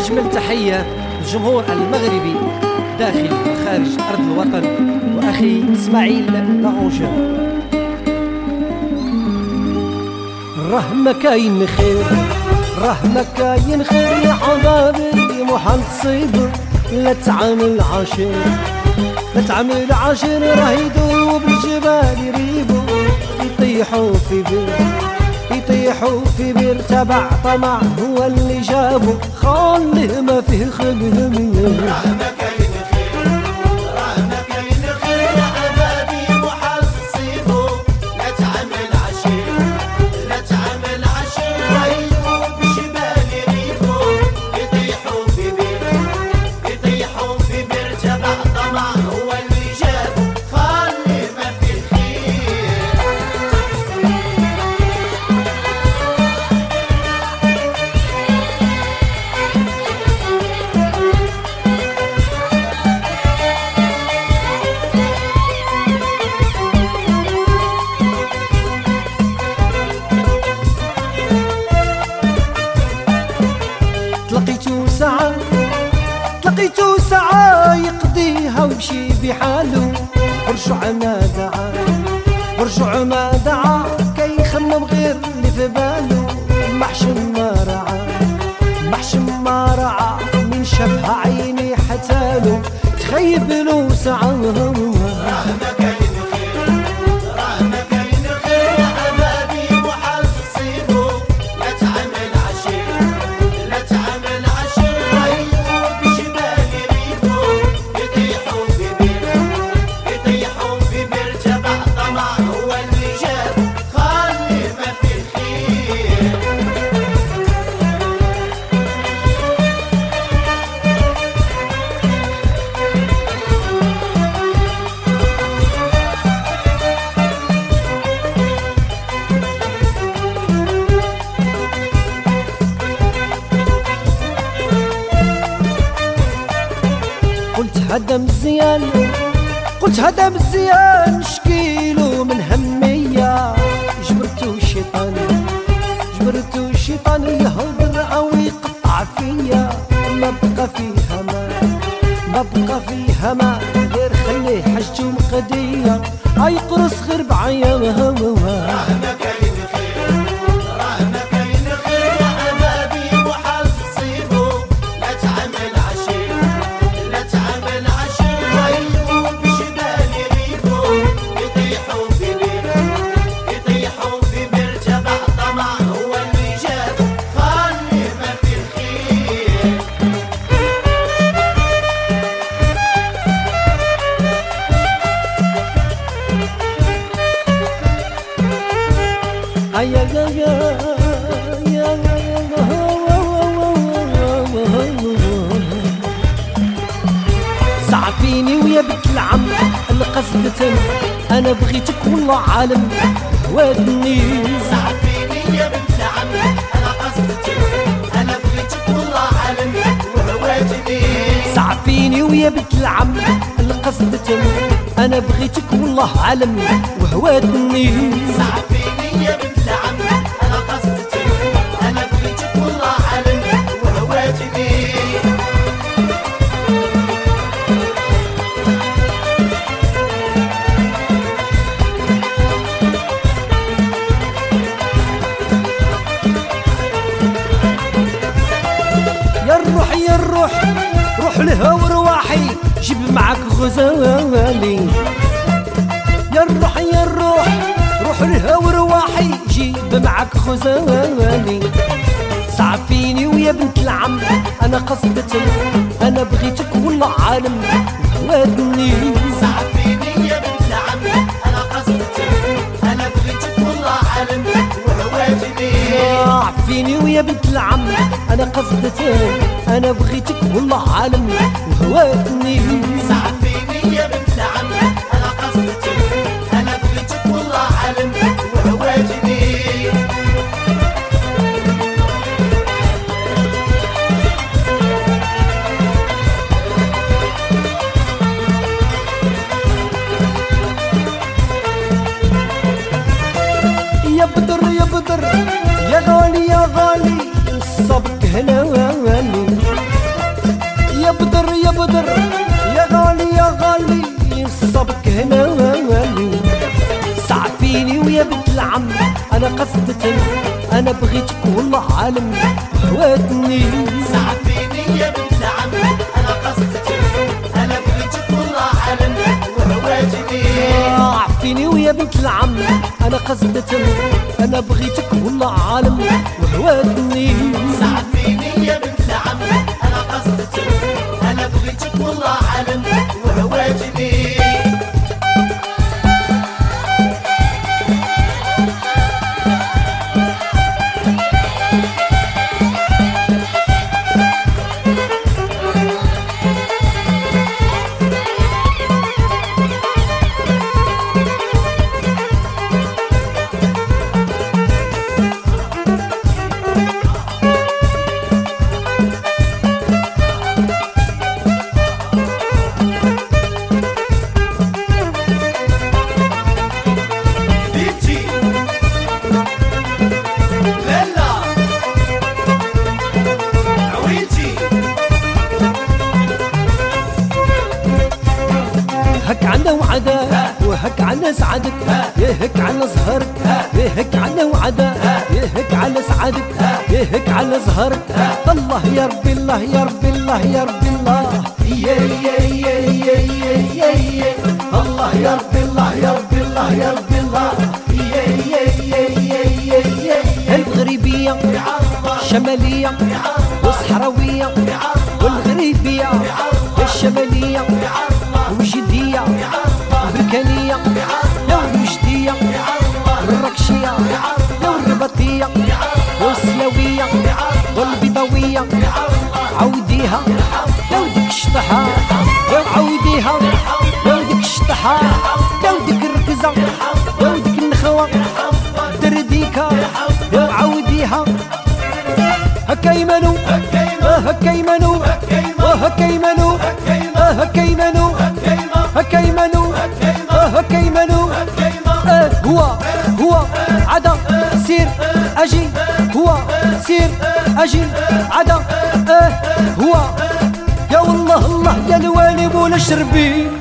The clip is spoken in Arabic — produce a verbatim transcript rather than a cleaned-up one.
أجمل تحية للجمهور المغربي داخل وخارج أرض الوطن، وأخي إسماعيل لاغونجان. راه ما كاين خير، راه ما كاين خير يا حبابي، محال تصيب لا تعامل عاشر، لا تعامل عاشر، راه يذوب الجبال يريبو، يطيحوا في بير، يطيحوا في بير تبع طمع هو اللي جابو، خليه ما فيه خليه منه. راه ما كاين خير، راه ما كاين خير يا حبابي، محال تصيبو لا تعامل عاشر، لا تعامل عاشر، راه يذوب الجبال يريبو، يطيحوا في بير، يطيحوا في بير تبع طمع هو اللي جابو، خليه ما فيه خير. تلقيتو ساعة، تلقيتو ساعة يقضيها ويمشي بحالو، ورجع ما دعا، ورجع ما دعا، كيخمم غير اللي في بالو، محشم ما رعى، محشم ما رعى، من شافها عيني حتالو، تخيبلو ساعة. راه ما كاين خير، راه ما كاين خير يا حبابي، محال تصيبو لا تعامل عاشر، لا تعامل عاشر، راه يذوب الجبال يريبو، يطيحوا في بير، يطيحوا في بير تبع طمع هو اللي جابو، خليه ما فيه خير. قلت هذا مزيان، قلت هذا مزيان، شكيلو من همية، جبرتو الشيطان، جبرتو الشيطان يهضر أو يقطع فيا، ما بقى فيها ما، ما بقى فيها ما، غير خليه حاجتو مقدية، أيقرص غير بعيا. راه ما كاين خير، راه ما كاين خير يا حبابي، محال تصيبو لا تعامل عاشر، لا تعامل عاشر، راه يذوب الجبال يريبو، يطيحوا في بير، يطيحوا في بير تبع طمع هو اللي جابو، خليه ما فيه خير. يا يا يا صعبيني ويا بنت العم القصدة، انا بغيتك والله عالم هواتني. صعبيني يا بنت العم انا قصدتك، انا بغيتك والله عالم وهواتني. صعبيني ويا بنت العم القصدة، انا بغيتك والله عالم وهواتني. صعبيني يا بنت العم انا قصدتك، انا بغيتك والله عالم وهواتني. يا الروح يا الروح روح لها ورواحي، جيب معك غزالي. يا الروح يا الروح روح لها ورواحي، جيب معك غزالي. صعفيني ويا بنت العم انا قصدت، انا بغيتك والله عالم وهواتني. صعبيني يا بنت العم انا قصدتك، انا بغيتك والله عالم وهواتني. عفيني ويا بنت العم انا قصدت، انا بغيتك والله عالم وهواتني. صعبيني يا بنت العم انا قصدتك، انا بغيتك والله عالم وهواتني. يا بدر يا بدر يا غالي يا غالي، الصبك هنا والي. انا قصدت انا بغيتك والله عالم هواتني. سعفيني يا بنت عمي انا قصدت انا بغيتك والله عالم وهواتني. عفيني ويا بنت العم انا قصدت انا بغيتك والله عالم وهواتني. سعفيني يا بنت عمي انا قصدت انا بغيتك والله عالم وهواتني. هك عنا وعدا وهك عنا سعادك يهك على زهرك يهك عنا وعدا يهك على سعادك يهك على زهرك. الله يا ربي الله يا ربي الله يا ربي الله يا يا يا يا يا يا الله يا ربي الله يا ربي الله يا ربي الله يا يا يا يا يا يا الغريبية الشمالية والصحراوية والغريبية الشمالية وجدية بركانية يا وجدية والركشية يا والرباطية والسلاوية والبيضاوية عوديها يا وديك الشطحة يا عوديها يا وديك الشطحة يا وديك الركزة يا وديك النخوة درديكا يا عوديها. هكا يمنو هكا يمنو هكا يمنو هكا يمنو هكا يمنو هكا يمنو. اه هو هو عدا سير اجي هو سير اجي عدا اه هو يا والله الله يا الوالي ولا شربي.